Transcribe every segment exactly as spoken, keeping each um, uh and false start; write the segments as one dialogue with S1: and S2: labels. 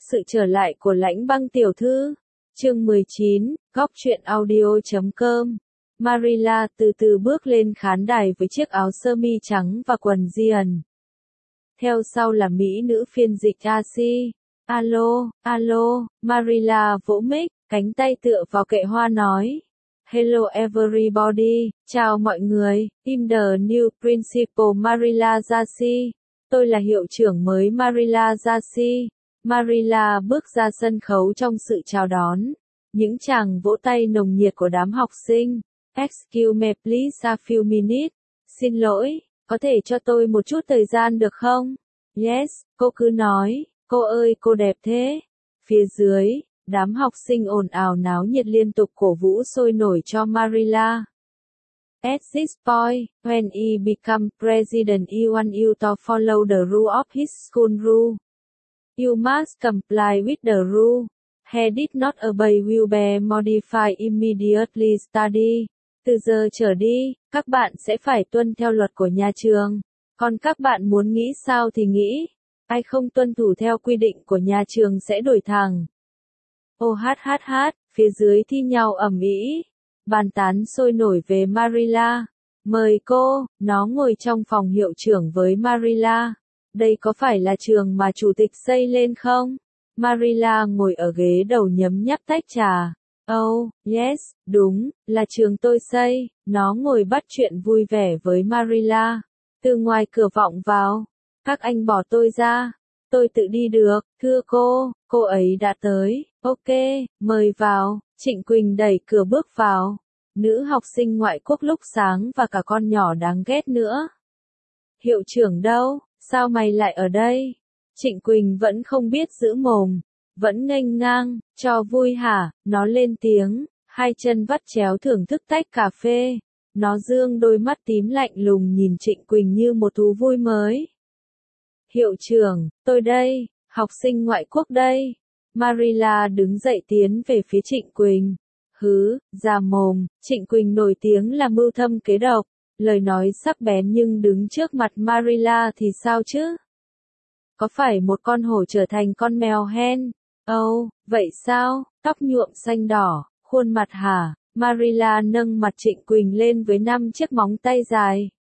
S1: Sự trở lại của Lãnh Băng tiểu thư. Chương mười chín, góc truyện audio chấm com. Marilla từ từ bước lên khán đài với chiếc áo sơ mi trắng và quần jean. Theo sau là mỹ nữ phiên dịch a xê. Alo, alo, Marilla vỗ mic, cánh tay tựa vào kệ hoa nói. Hello everybody, chào mọi người, I'm the new principal Marilla Jassy. Tôi là hiệu trưởng mới Marilla Jassy. Marilla bước ra sân khấu trong sự chào đón. Những tràng vỗ tay nồng nhiệt của đám học sinh. Excuse me please a few minutes. Xin lỗi, có thể cho tôi một chút thời gian được không? Yes, cô cứ nói, cô ơi cô đẹp thế. Phía dưới, đám học sinh ồn ào náo nhiệt liên tục cổ vũ sôi nổi cho Marilla. At this point, when he become president you want you to follow the rule of his school rule. You must comply with the rule. He did not obey will be modified immediately study. Từ giờ trở đi, các bạn sẽ phải tuân theo luật của nhà trường. Còn các bạn muốn nghĩ sao thì nghĩ. Ai không tuân thủ theo quy định của nhà trường sẽ đổi thẳng. Ô hát hát hát, phía dưới thi nhau ầm ĩ. Bàn tán sôi nổi về Marilla. Mời cô, nó ngồi trong phòng hiệu trưởng với Marilla. Đây có phải là trường mà chủ tịch xây lên không? Marilla ngồi ở ghế đầu nhấm nháp tách trà. Oh, yes, đúng, là trường tôi xây. Nó ngồi bắt chuyện vui vẻ với Marilla. Từ ngoài cửa vọng vào. Các anh bỏ tôi ra. Tôi tự đi được, thưa cô, cô ấy đã tới. Ok, mời vào. Trịnh Quỳnh đẩy cửa bước vào. Nữ học sinh ngoại quốc lúc sáng và cả con nhỏ đáng ghét nữa. Hiệu trưởng đâu? Sao mày lại ở đây? Trịnh Quỳnh vẫn không biết giữ mồm. Vẫn nghênh ngang, cho vui hả? Nó lên tiếng, hai chân vắt chéo thưởng thức tách cà phê. Nó dương đôi mắt tím lạnh lùng nhìn Trịnh Quỳnh như một thú vui mới. Hiệu trưởng, tôi đây, học sinh ngoại quốc đây. Marilla đứng dậy tiến về phía Trịnh Quỳnh. Hứ, già mồm, Trịnh Quỳnh nổi tiếng là mưu thâm kế độc. Lời nói sắc bén nhưng đứng trước mặt Marilla thì sao chứ? Có phải một con hổ trở thành con mèo hen? Âu, oh, vậy sao? Tóc nhuộm xanh đỏ, khuôn mặt hả? Marilla nâng mặt Trịnh Quỳnh lên với năm chiếc móng tay dài.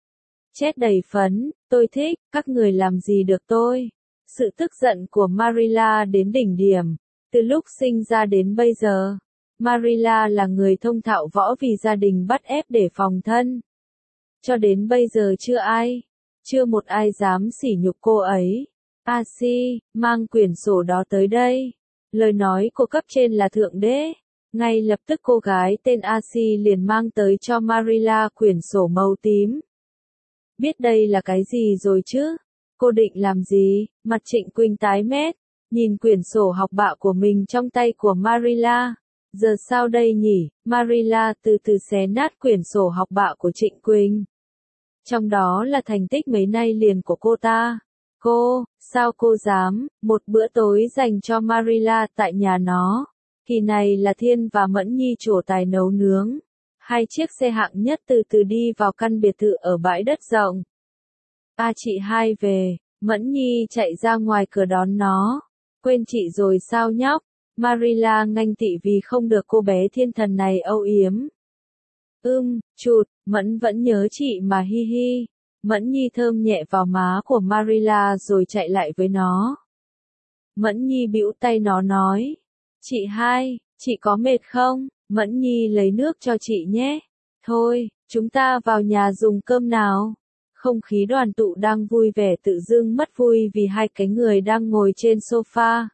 S1: Chết đầy phấn, tôi thích, các người làm gì được tôi? Sự tức giận của Marilla đến đỉnh điểm. Từ lúc sinh ra đến bây giờ, Marilla là người thông thạo võ vì gia đình bắt ép để phòng thân. Cho đến bây giờ chưa ai, chưa một ai dám sỉ nhục cô ấy. A xê, mang quyển sổ đó tới đây. Lời nói của cấp trên là thượng đế. Ngay lập tức cô gái tên A xê liền mang tới cho Marilla quyển sổ màu tím. Biết đây là cái gì rồi chứ? Cô định làm gì? Mặt Trịnh Quỳnh tái mét, nhìn quyển sổ học bạ của mình trong tay của Marilla. Giờ sao đây nhỉ? Marilla từ từ xé nát quyển sổ học bạ của Trịnh Quỳnh. Trong đó là thành tích mấy nay liền của cô ta. Cô, sao cô dám, một bữa tối dành cho Marilla tại nhà nó. Kỳ này là Thiên và Mẫn Nhi trổ tài nấu nướng. Hai chiếc xe hạng nhất từ từ đi vào căn biệt thự ở bãi đất rộng. A chị hai về, Mẫn Nhi chạy ra ngoài cửa đón nó. Quên chị rồi sao nhóc? Marilla nganh tị vì không được cô bé thiên thần này âu yếm. Ưm, chụt, Mẫn vẫn nhớ chị mà hi hi. Mẫn Nhi thơm nhẹ vào má của Marilla rồi chạy lại với nó. Mẫn Nhi bĩu tay nó nói. Chị hai, chị có mệt không? Mẫn Nhi lấy nước cho chị nhé. Thôi, chúng ta vào nhà dùng cơm nào. Không khí đoàn tụ đang vui vẻ tự dưng mất vui vì hai cái người đang ngồi trên sofa.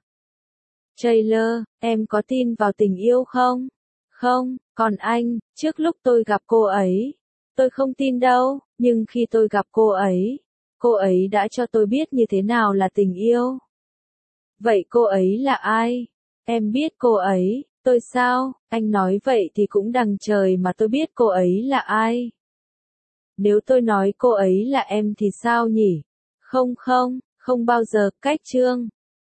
S1: Taylor, em có tin vào tình yêu không? Không, còn anh, trước lúc tôi gặp cô ấy, tôi không tin đâu, nhưng khi tôi gặp cô ấy, cô ấy đã cho tôi biết như thế nào là tình yêu. Vậy cô ấy là ai? Em biết cô ấy, tôi sao? Anh nói vậy thì cũng đằng trời mà tôi biết cô ấy là ai. Nếu tôi nói cô ấy là em thì sao nhỉ? Không không, không bao giờ, cách chương.